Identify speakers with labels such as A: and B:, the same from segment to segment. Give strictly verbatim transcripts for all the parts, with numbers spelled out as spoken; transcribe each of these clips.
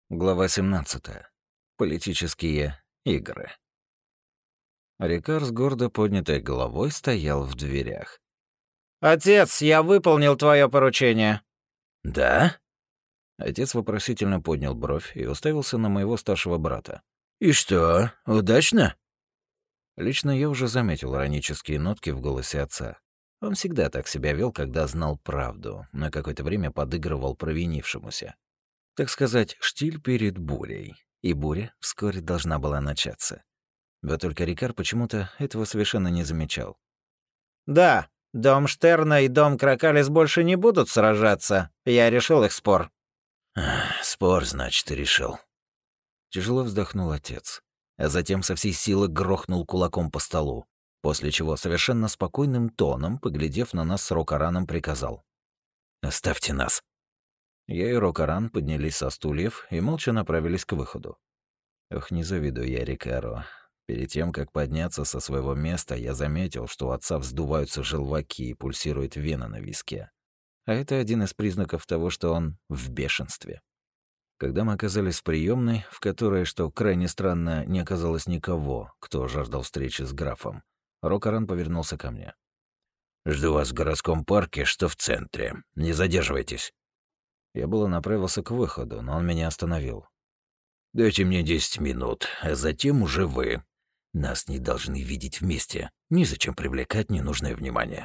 A: Глава семнадцатая. Политические игры. Рикар с гордо поднятой головой стоял в дверях.
B: «Отец, я выполнил твое поручение».
A: «Да?» Отец вопросительно поднял бровь и уставился на моего старшего брата. «И что, удачно?» Лично я уже заметил иронические нотки в голосе отца. Он всегда так себя вел, когда знал правду, на какое-то время подыгрывал провинившемуся. Так сказать, штиль перед бурей. И буря вскоре должна была начаться. Вот только Рикар почему-то этого совершенно не замечал.
B: «Да, дом Штерна и дом Кракалис больше не будут сражаться. Я решил их спор».
A: Ах, «Спор, значит, ты решил». Тяжело вздохнул отец, а затем со всей силы грохнул кулаком по столу, после чего совершенно спокойным тоном, поглядев на нас с Рокараном, приказал: «Оставьте нас». Я и Рокаран поднялись со стульев и молча направились к выходу. Ох, не завидую я Рикару. Перед тем, как подняться со своего места, я заметил, что у отца вздуваются желваки и пульсирует вена на виске. А это один из признаков того, что он в бешенстве. Когда мы оказались в приемной, в которой, что крайне странно, не оказалось никого, кто жаждал встречи с графом, Рокаран повернулся ко мне. «Жду вас в городском парке, что в центре. Не задерживайтесь». Я было направился к выходу, но он меня остановил. «Дайте мне десять минут, а затем уже вы. Нас не должны видеть вместе. Незачем привлекать ненужное внимание».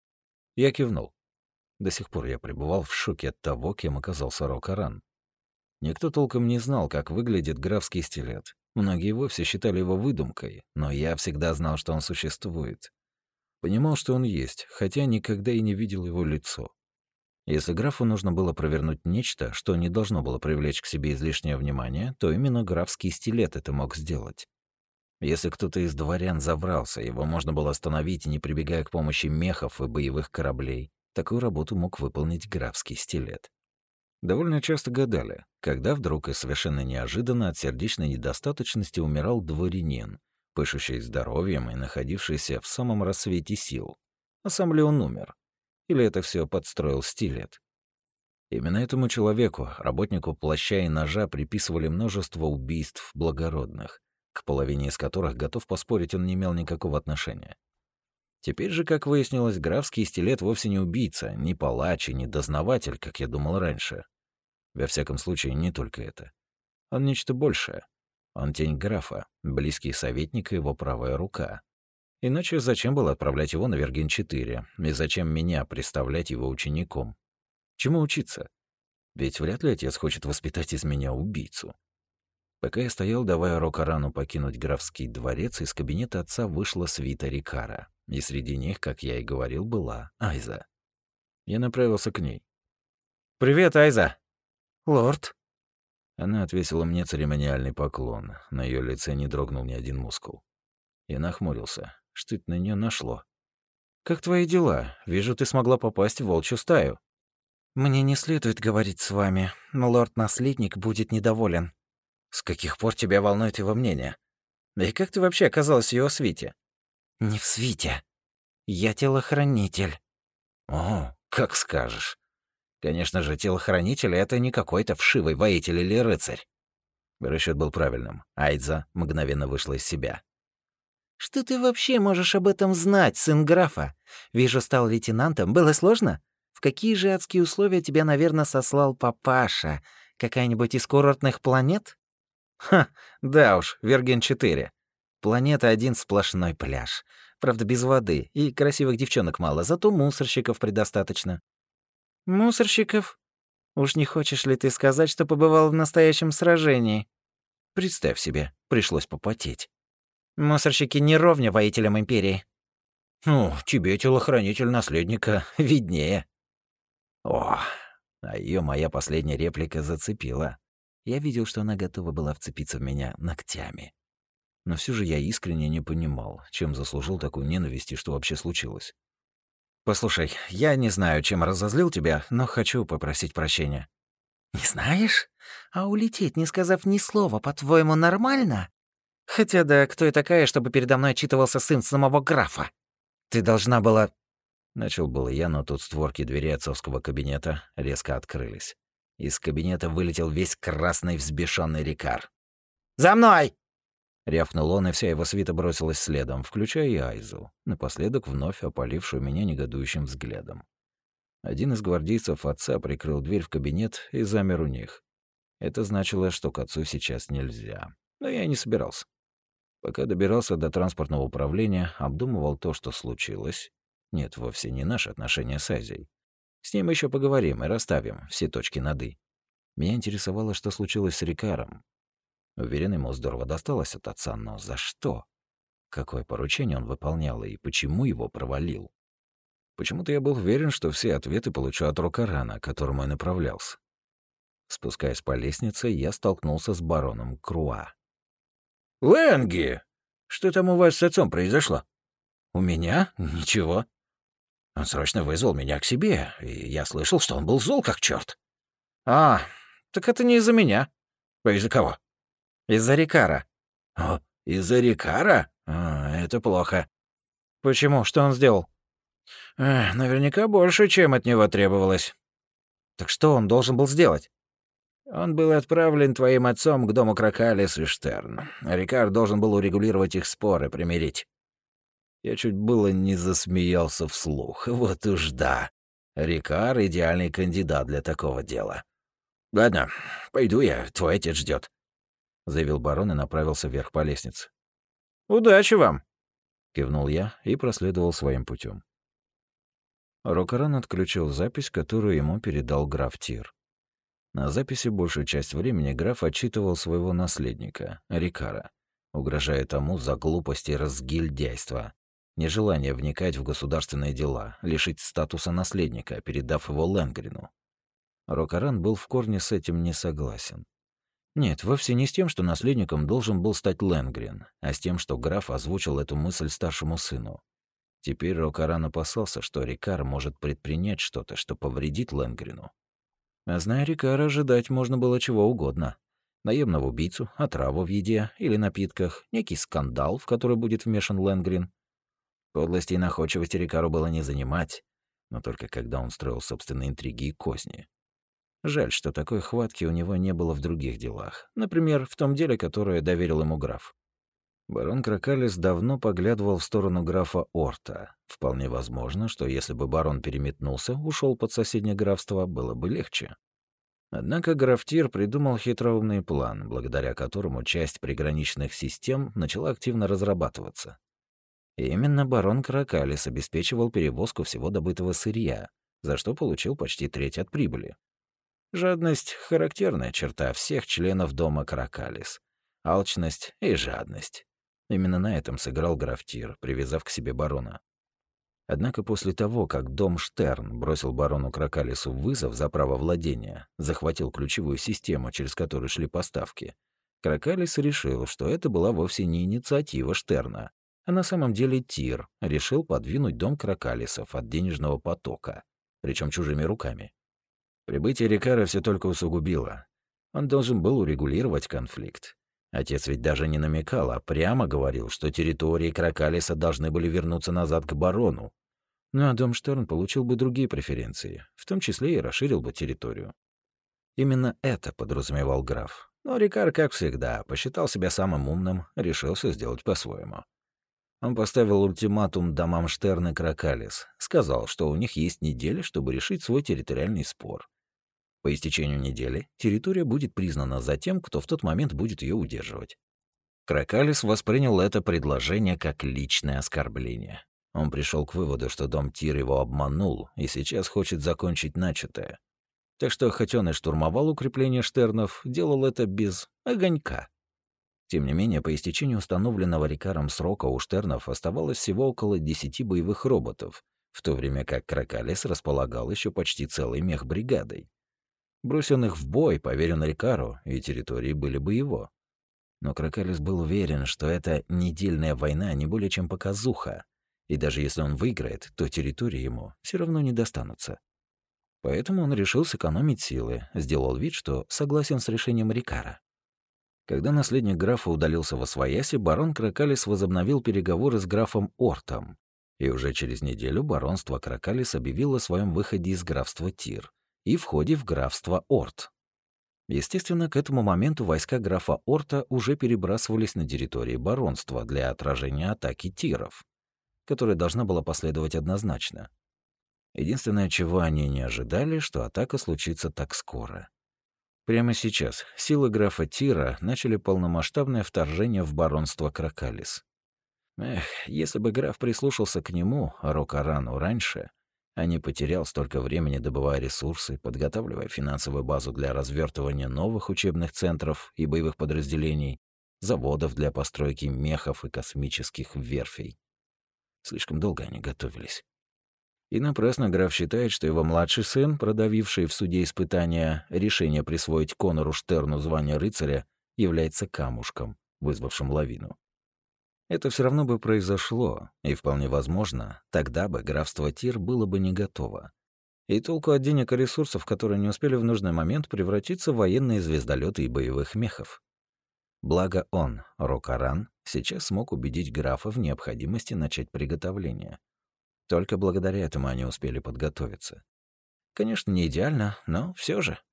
A: Я кивнул. До сих пор я пребывал в шоке от того, кем оказался Рокаран. Никто толком не знал, как выглядит графский стилет. Многие вовсе считали его выдумкой, но я всегда знал, что он существует. Понимал, что он есть, хотя никогда и не видел его лицо. Если графу нужно было провернуть нечто, что не должно было привлечь к себе излишнее внимание, то именно графский стилет это мог сделать. Если кто-то из дворян заврался, его можно было остановить, не прибегая к помощи мехов и боевых кораблей. Такую работу мог выполнить графский стилет. Довольно часто гадали, когда вдруг и совершенно неожиданно от сердечной недостаточности умирал дворянин, пышущий здоровьем и находившийся в самом рассвете сил. А сам ли он умер? Или это все подстроил стилет? Именно этому человеку, работнику плаща и ножа, приписывали множество убийств благородных, к половине из которых, готов поспорить, он не имел никакого отношения. Теперь же, как выяснилось, графский стилет вовсе не убийца, не палач и не дознаватель, как я думал раньше. Во всяком случае, не только это. Он нечто большее. Он тень графа, близкий советник и его правая рука. Иначе зачем было отправлять его на Верген четыре, и зачем меня представлять его учеником? Чему учиться? Ведь вряд ли отец хочет воспитать из меня убийцу. Пока я стоял, давая Рокарану покинуть графский дворец, из кабинета отца вышла свита Рикара, и среди них, как я и говорил, была Айза. Я направился к ней.
B: «Привет, Айза».
C: «Лорд».
A: Она отвесила мне церемониальный поклон, на ее лице не дрогнул ни один мускул. Я нахмурился. Что это на нее нашло? «Как твои дела? Вижу, ты смогла попасть в волчью стаю».
C: «Мне не следует говорить с вами. Лорд-наследник будет недоволен».
B: «С каких пор тебя волнует его мнение? И как ты вообще оказалась в его свите?»
C: «Не в свите. Я телохранитель».
A: «О, как скажешь. Конечно же, телохранитель — это не какой-то вшивый воитель или рыцарь». Расчет был правильным. Айза мгновенно вышла из себя.
C: «Что ты вообще можешь об этом знать, сын графа? Вижу, стал лейтенантом. Было сложно? В какие же адские условия тебя, наверное, сослал папаша? Какая-нибудь из курортных планет?»
B: «Ха, да уж, Верген четыре.
C: Планета один сплошной пляж. Правда, без воды, и красивых девчонок мало, зато мусорщиков предостаточно». «Мусорщиков? Уж не хочешь ли ты сказать, что побывал в настоящем сражении?»
A: Представь себе, пришлось попотеть.
C: «Мусорщики не ровня воителям Империи».
A: «Ну, тебе, телохранитель наследника, виднее». О, а ее моя последняя реплика зацепила. Я видел, что она готова была вцепиться в меня ногтями. Но все же я искренне не понимал, чем заслужил такую ненависть и что вообще случилось.
B: «Послушай, я не знаю, чем разозлил тебя, но хочу попросить прощения».
C: «Не знаешь? А улететь, не сказав ни слова, по-твоему, нормально?»
B: «Хотя да, кто я такая, чтобы передо мной отчитывался сын самого графа? Ты должна была...»
A: Начал было я, но тут створки двери отцовского кабинета резко открылись. Из кабинета вылетел весь красный взбешенный Рикар.
B: «За мной!»
A: Рявкнул он, и вся его свита бросилась следом, включая и Айзу, напоследок вновь опалившую меня негодующим взглядом. Один из гвардейцев отца прикрыл дверь в кабинет и замер у них. Это значило, что к отцу сейчас нельзя. Но я и не собирался. Пока добирался до транспортного управления, обдумывал то, что случилось. Нет, вовсе не наши отношения с Азией. С ним еще поговорим и расставим все точки над «и». Меня интересовало, что случилось с Рикаром. Уверен, ему здорово досталось от отца, но за что? Какое поручение он выполнял и почему его провалил? Почему-то я был уверен, что все ответы получу от Рокарана, к которому я направлялся. Спускаясь по лестнице, я столкнулся с бароном Круа.
B: «Лэнги! Что там у вас с отцом произошло?»
A: «У меня? Ничего. Он срочно вызвал меня к себе, и я слышал, что он был зол как черт.
B: «А, так это не из-за меня».
A: А из-за кого?»
B: «Из-за Рикара».
A: «О, из-за Рикара? А, это плохо».
B: «Почему? Что он сделал?»
A: Эх, наверняка больше, чем от него требовалось».
B: «Так что он должен был сделать?»
A: «Он был отправлен твоим отцом к дому Кракалис и Штерн. Рикар должен был урегулировать их споры, примирить». Я чуть было не засмеялся вслух. Вот уж да. Рикар — идеальный кандидат для такого дела. «Ладно, пойду я, твой отец ждет, заявил барон и направился вверх по лестнице.
B: «Удачи вам!»
A: — кивнул я и проследовал своим путем. Рокаран отключил запись, которую ему передал граф Тир. На записи большую часть времени граф отчитывал своего наследника, Рикара, угрожая тому за глупость и разгильдяйство, нежелание вникать в государственные дела, лишить статуса наследника, передав его Ленгрину. Рокаран был в корне с этим не согласен. Нет, вовсе не с тем, что наследником должен был стать Ленгрин, а с тем, что граф озвучил эту мысль старшему сыну. Теперь Рокаран опасался, что Рикар может предпринять что-то, что повредит Ленгрину. А зная Рикара, ожидать можно было чего угодно. Наемного убийцу, отраву в еде или напитках, некий скандал, в который будет вмешан Ленгрин. Подлости и находчивости Рикару было не занимать, но только когда он строил собственные интриги и козни. Жаль, что такой хватки у него не было в других делах. Например, в том деле, которое доверил ему граф. Барон Кракалис давно поглядывал в сторону графа Орта. Вполне возможно, что если бы барон переметнулся, ушел под соседнее графство, было бы легче. Однако граф Тир придумал хитроумный план, благодаря которому часть приграничных систем начала активно разрабатываться. И именно барон Кракалис обеспечивал перевозку всего добытого сырья, за что получил почти треть от прибыли. Жадность — характерная черта всех членов дома Кракалис. Алчность и жадность. Именно на этом сыграл граф Тир, привязав к себе барона. Однако после того, как дом Штерн бросил барону Кракалису вызов за право владения, захватил ключевую систему, через которую шли поставки, Кракалис решил, что это была вовсе не инициатива Штерна, а на самом деле Тир решил подвинуть дом Кракалисов от денежного потока, причем чужими руками. Прибытие Рикара все только усугубило. Он должен был урегулировать конфликт. Отец ведь даже не намекал, а прямо говорил, что территории Кракалиса должны были вернуться назад к барону. Ну а дом Штерн получил бы другие преференции, в том числе и расширил бы территорию. Именно это подразумевал граф. Но Рикар, как всегда, посчитал себя самым умным, решил все сделать по-своему. Он поставил ультиматум домам Штерн и Кракалис, сказал, что у них есть неделя, чтобы решить свой территориальный спор. По истечению недели территория будет признана за тем, кто в тот момент будет ее удерживать. Кракалис воспринял это предложение как личное оскорбление. Он пришел к выводу, что дом Тир его обманул и сейчас хочет закончить начатое. Так что, хоть он и штурмовал укрепление Штернов, делал это без огонька. Тем не менее, по истечению установленного Рикаром срока у Штернов оставалось всего около десяти боевых роботов, в то время как Кракалис располагал еще почти целой мехбригадой. Брось он их в бой, поверен Рикару, и территории были бы его. Но Кракалис был уверен, что эта недельная война не более чем показуха, и даже если он выиграет, то территории ему все равно не достанутся. Поэтому он решил сэкономить силы, сделал вид, что согласен с решением Рикара. Когда наследник графа удалился восвояси, барон Кракалис возобновил переговоры с графом Ортом, и уже через неделю баронство Кракалис объявило о своем выходе из графства Тир и входе в графство Орт. Естественно, к этому моменту войска графа Орта уже перебрасывались на территории баронства для отражения атаки тиров, которая должна была последовать однозначно. Единственное, чего они не ожидали, что атака случится так скоро. Прямо сейчас силы графа Тира начали полномасштабное вторжение в баронство Кракалис. Эх, если бы граф прислушался к нему, Рокарану, раньше, а не потерял столько времени, добывая ресурсы, подготавливая финансовую базу для развертывания новых учебных центров и боевых подразделений, заводов для постройки мехов и космических верфей. Слишком долго они готовились. И напрасно граф считает, что его младший сын, продавивший в суде испытания решение присвоить Конору Штерну звание рыцаря, является камушком, вызвавшим лавину. Это все равно бы произошло, и вполне возможно, тогда бы графство Тир было бы не готово. И толку от денег и ресурсов, которые не успели в нужный момент превратиться в военные звездолеты и боевых мехов. Благо он, Рокаран, сейчас смог убедить графа в необходимости начать приготовление. Только благодаря этому они успели подготовиться. Конечно, не идеально, но все же.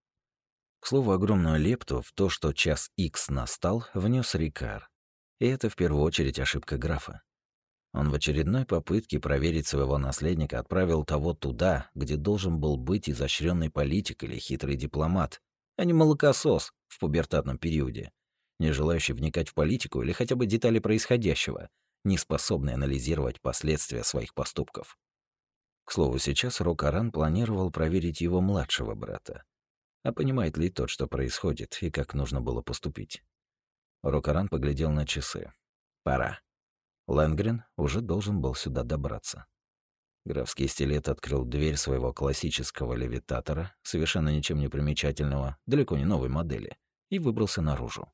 A: К слову, огромную лепту в то, что час икс настал, внес Рикар. И это в первую очередь ошибка графа. Он в очередной попытке проверить своего наследника отправил того туда, где должен был быть изощренный политик или хитрый дипломат, а не молокосос в пубертатном периоде, не желающий вникать в политику или хотя бы детали происходящего, не способный анализировать последствия своих поступков. К слову, сейчас Рокаран планировал проверить его младшего брата. А понимает ли тот, что происходит и как нужно было поступить? Рокаран поглядел на часы. Пора. Лэнгрен уже должен был сюда добраться. Графский стилет открыл дверь своего классического левитатора, совершенно ничем не примечательного, далеко не новой модели, и выбрался наружу.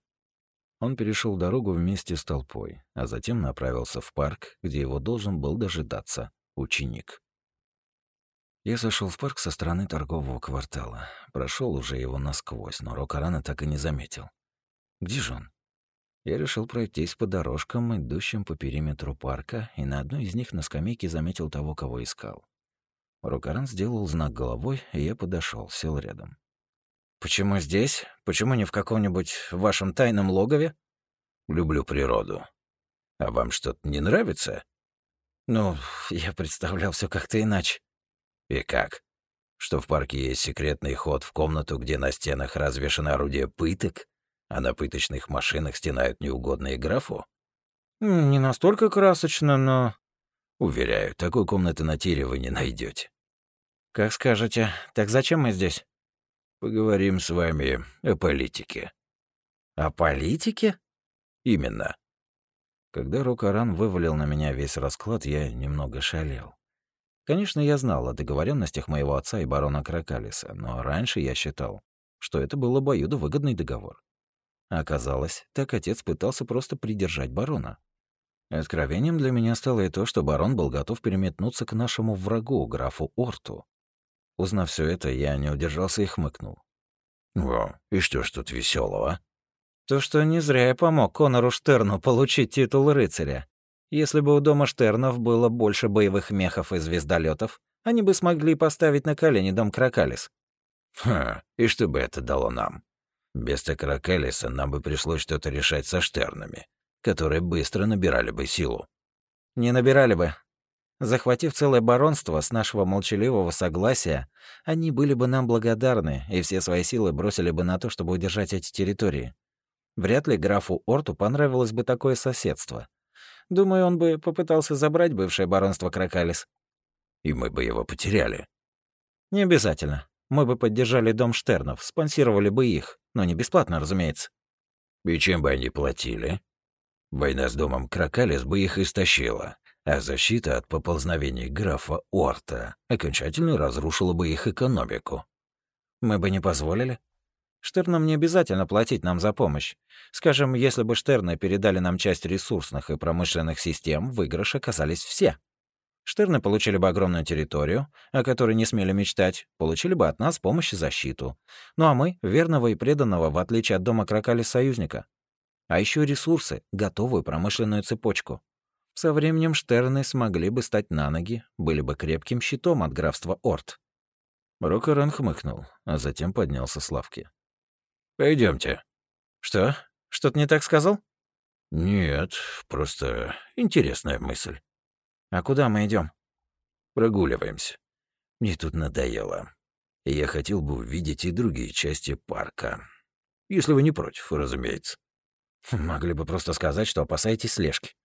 A: Он перешел дорогу вместе с толпой, а затем направился в парк, где его должен был дожидаться ученик. Я зашел в парк со стороны торгового квартала. Прошел уже его насквозь, но Рокарана так и не заметил. Где же он? Я решил пройтись по дорожкам, идущим по периметру парка, и на одной из них на скамейке заметил того, кого искал. Рокаран сделал знак головой, и я подошел, сел рядом. «Почему здесь? Почему не в каком-нибудь вашем тайном логове?»
D: «Люблю природу. А вам что-то не нравится?»
B: «Ну, я представлял все как-то иначе».
D: «И как? Что в парке есть секретный ход в комнату, где на стенах развешаны орудия пыток, а на пыточных машинах стенают неугодные графу?»
B: «Не настолько красочно, но...»
D: «Уверяю, такой комнаты на Тире вы не найдете.
B: «Как скажете. Так зачем мы здесь?»
D: «Поговорим с вами о политике».
B: «О политике?»
D: «Именно».
A: Когда Рокаран вывалил на меня весь расклад, я немного шалел. Конечно, я знал о договоренностях моего отца и барона Кракалиса, но раньше я считал, что это был обоюдовыгодный договор. А оказалось, так отец пытался просто придержать барона. Откровением для меня стало и то, что барон был готов переметнуться к нашему врагу, графу Орту. Узнав все это, я не удержался и хмыкнул.
D: «О, и что ж тут веселого?
B: «То, что не зря я помог Конору Штерну получить титул рыцаря. Если бы у дома Штернов было больше боевых мехов и звездолетов, они бы смогли поставить на колени дом Кракалис».
D: «Ха, и что бы это дало нам? Без Кракалиса нам бы пришлось что-то решать со Штернами, которые быстро набирали бы силу».
B: «Не набирали бы. Захватив целое баронство с нашего молчаливого согласия, они были бы нам благодарны и все свои силы бросили бы на то, чтобы удержать эти территории. Вряд ли графу Орту понравилось бы такое соседство. Думаю, он бы попытался забрать бывшее баронство Кракалис».
D: «И мы бы его потеряли».
B: «Не обязательно. Мы бы поддержали дом Штернов, спонсировали бы их, но не бесплатно, разумеется».
D: «И чем бы они платили? Война с домом Кракалис бы их истощила, а защита от поползновений графа Орта окончательно разрушила бы их экономику».
B: «Мы бы не позволили. Штернам не обязательно платить нам за помощь. Скажем, если бы Штерны передали нам часть ресурсных и промышленных систем, в выигрыш оказались все. Штерны получили бы огромную территорию, о которой не смели мечтать, получили бы от нас помощь и защиту. Ну а мы — верного и преданного, в отличие от дома Кракалис, союзника. А еще ресурсы, готовую промышленную цепочку. Со временем Штерны смогли бы стать на ноги, были бы крепким щитом от графства Орт». Рокаран хмыкнул, а затем поднялся с лавки.
D: Пойдемте.
B: Что? Что-то не так сказал?
D: Нет, просто интересная мысль.
B: А куда мы идем?
D: Прогуливаемся. Мне тут надоело. И я хотел бы увидеть и другие части парка. Если вы не против, разумеется.
B: Могли бы просто сказать, что опасаетесь слежки.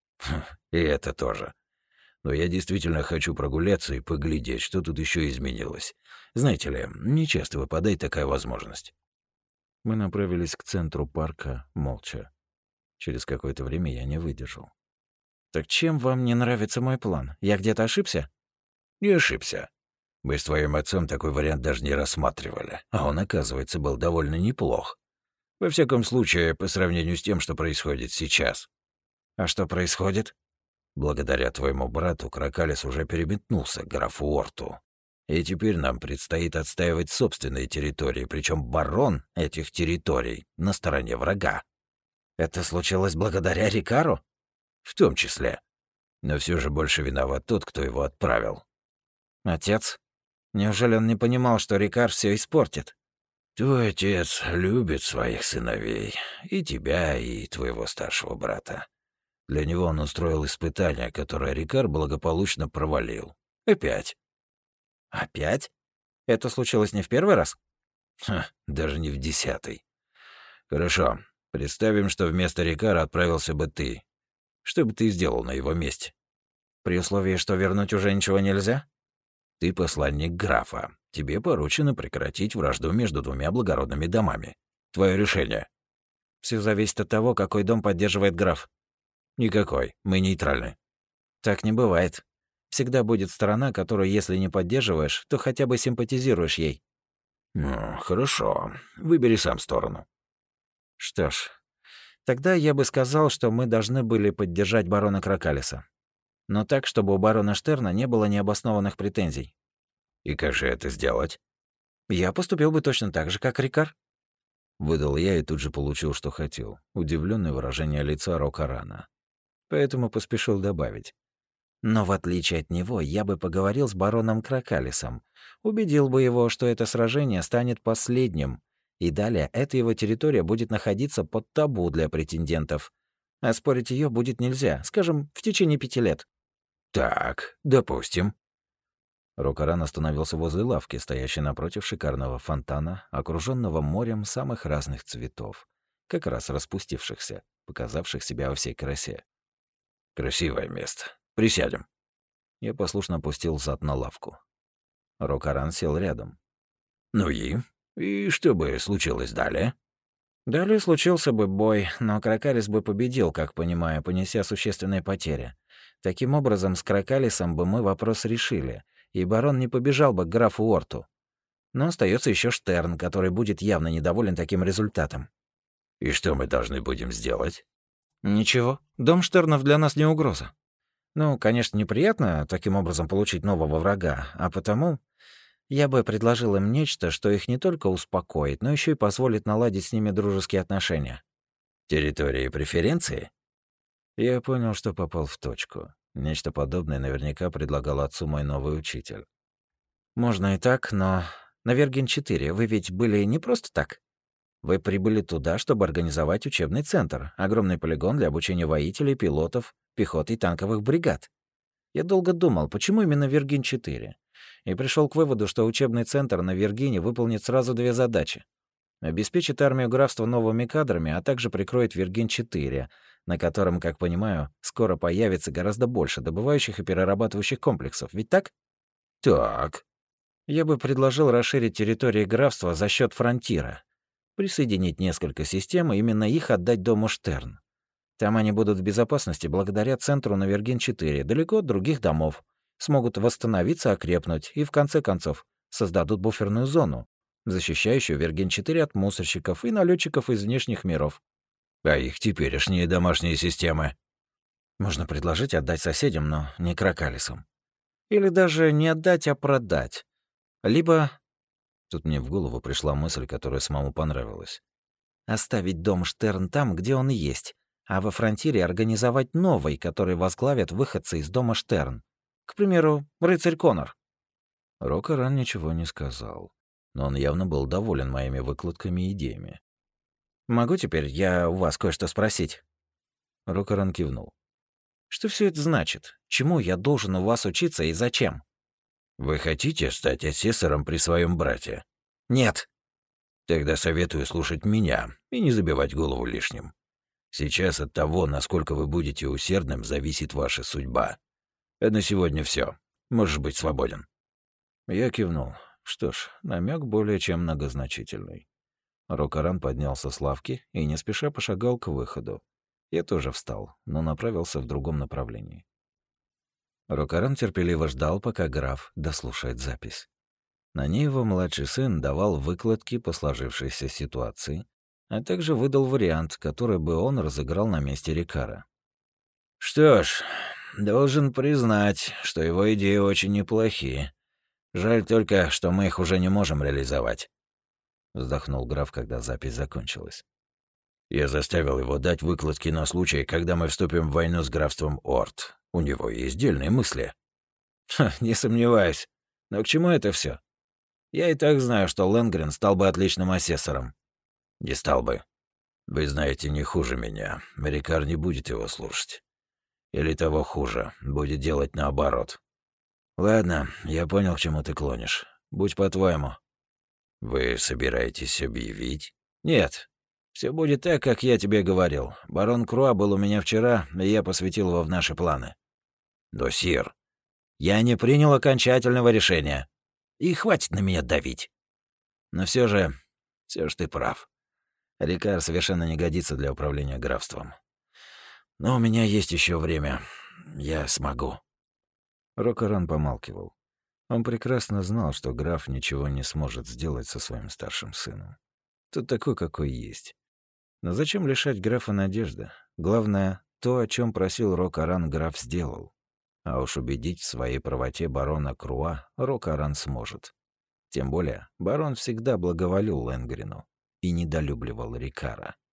D: И это тоже. Но я действительно хочу прогуляться и поглядеть, что тут еще изменилось. Знаете ли, нечасто выпадает такая возможность.
B: Мы направились к центру парка молча. Через какое-то время я не выдержал. «Так чем вам не нравится мой план? Я где-то ошибся?»
D: Не ошибся. Мы с твоим отцом такой вариант даже не рассматривали, а он, оказывается, был довольно неплох. Во всяком случае, по сравнению с тем, что происходит сейчас.
B: А что происходит?
D: Благодаря твоему брату Кракалис уже переметнулся к графу Орту. И теперь нам предстоит отстаивать собственные территории, причем барон этих территорий на стороне врага.
B: Это случилось благодаря Рикару?
D: В том числе. Но все же больше виноват тот, кто его отправил.
B: Отец? Неужели он не понимал, что Рикар все испортит?
D: Твой отец любит своих сыновей, и тебя, и твоего старшего брата. Для него он устроил испытание, которое Рикар благополучно провалил. Опять.
B: Опять? Это случилось не в первый раз?
D: Ха, даже не в десятый. Хорошо, представим, что вместо Рикара отправился бы ты. Что бы ты сделал на его месте?
B: При условии, что вернуть уже ничего нельзя?
D: Ты посланник графа. Тебе поручено прекратить вражду между двумя благородными домами. Твое решение.
B: Все зависит от того, какой дом поддерживает граф.
D: Никакой. Мы нейтральны.
B: Так не бывает. Всегда будет сторона, которую, если не поддерживаешь, то хотя бы симпатизируешь ей.
D: Ну, хорошо. Выбери сам сторону.
B: Что ж, тогда я бы сказал, что мы должны были поддержать барона Кракалиса. Но так, чтобы у барона Штерна не было необоснованных претензий.
D: И как же это сделать?
B: Я поступил бы точно так же, как Рикар.
A: Выдал я и тут же получил, что хотел. Удивленное выражение лица Рокарана. Поэтому поспешил добавить.
B: Но в отличие от него, я бы поговорил с бароном Кракалисом, убедил бы его, что это сражение станет последним, и далее эта его территория будет находиться под табу для претендентов. А спорить ее будет нельзя, скажем, в течение пяти лет.
D: Так, допустим.
A: Рокаран остановился возле лавки, стоящей напротив шикарного фонтана, окруженного морем самых разных цветов, как раз распустившихся, показавших себя во всей красе.
D: Красивое место. Присядем.
A: Я послушно опустил зад на лавку. Рокаран сел рядом.
D: Ну и? И что бы случилось далее?
B: Далее случился бы бой, но Кракалис бы победил, как понимаю, понеся существенные потери. Таким образом, с Кракалисом бы мы вопрос решили, и барон не побежал бы к графу Орту. Но остается еще Штерн, который будет явно недоволен таким результатом.
D: И что мы должны будем сделать?
B: Ничего. Дом Штернов для нас не угроза. Ну, конечно, неприятно таким образом получить нового врага, а потому я бы предложил им нечто, что их не только успокоит, но еще и позволит наладить с ними дружеские отношения.
D: Территории преференции?
A: Я понял, что попал в точку. Нечто подобное наверняка предлагал отцу мой новый учитель.
B: Можно и так, но на Верген четыре вы ведь были не просто так. Вы прибыли туда, чтобы организовать учебный центр, огромный полигон для обучения воителей, пилотов, пехоты и танковых бригад. Я долго думал, почему именно Верген четыре, и пришел к выводу, что учебный центр на Вергине выполнит сразу две задачи. Обеспечит армию графства новыми кадрами, а также прикроет Верген четыре, на котором, как понимаю, скоро появится гораздо больше добывающих и перерабатывающих комплексов. Ведь так?
D: Так.
B: Я бы предложил расширить территории графства за счет фронтира. Присоединить несколько систем и именно их отдать дому Штерн. Там они будут в безопасности благодаря центру на Верген четыре, далеко от других домов. Смогут восстановиться, окрепнуть и, в конце концов, создадут буферную зону, защищающую Верген четыре от мусорщиков и налетчиков из внешних миров.
D: А их теперешние домашние системы?
B: Можно предложить отдать соседям, но не Кракалисам. Или даже не отдать, а продать. Либо...
A: Тут мне в голову пришла мысль, которая самому понравилась.
B: Оставить дом Штерн там, где он есть, а во фронтире организовать новый, который возглавят выходцы из дома Штерн. К примеру, рыцарь Конор.
A: Рокаран ничего не сказал, но он явно был доволен моими выкладками и идеями.
B: «Могу теперь я у вас кое-что спросить?»
A: Рокаран кивнул.
B: «Что все это значит? Чему я должен у вас учиться и зачем?»
D: «Вы хотите стать асессором при своем брате?»
B: «Нет».
D: «Тогда советую слушать меня и не забивать голову лишним. Сейчас от того, насколько вы будете усердным, зависит ваша судьба. А на сегодня все. Можешь быть свободен».
A: Я кивнул. Что ж, намек более чем многозначительный. Рокаран поднялся с лавки и не спеша пошагал к выходу. Я тоже встал, но направился в другом направлении. Рокаран терпеливо ждал, пока граф дослушает запись. На ней его младший сын давал выкладки по сложившейся ситуации, а также выдал вариант, который бы он разыграл на месте Рикара.
D: «Что ж, должен признать, что его идеи очень неплохие. Жаль только, что мы их уже не можем реализовать»,
A: — вздохнул граф, когда запись закончилась.
D: «Я заставил его дать выкладки на случай, когда мы вступим в войну с графством Орт. У него есть дельные мысли».
B: Ха, не сомневаюсь. Но к чему это все? Я и так знаю, что Лэнгрен стал бы отличным асессором».
D: «Не стал бы. Вы знаете не хуже меня. Рикар не будет его слушать. Или того хуже, будет делать наоборот. Ладно, я понял, к чему ты клонишь. Будь по-твоему». «Вы собираетесь объявить?»
B: «Нет. Все будет так, как я тебе говорил. Барон Круа был у меня вчера, и я посвятил его в наши планы».
D: «Но, сир...»
B: «Я не принял окончательного решения. И хватит на меня давить. Но все же, все же ты прав. Рикар совершенно не годится для управления графством. Но у меня есть еще время. Я смогу».
A: Рокаран помалкивал. Он прекрасно знал, что граф ничего не сможет сделать со своим старшим сыном. Тот такой, какой есть. Но зачем лишать графа надежды? Главное, то, о чем просил Рокаран, граф сделал. А уж убедить в своей правоте барона Круа Рокаран сможет. Тем более, барон всегда благоволил Лэнгрену и недолюбливал Рикара.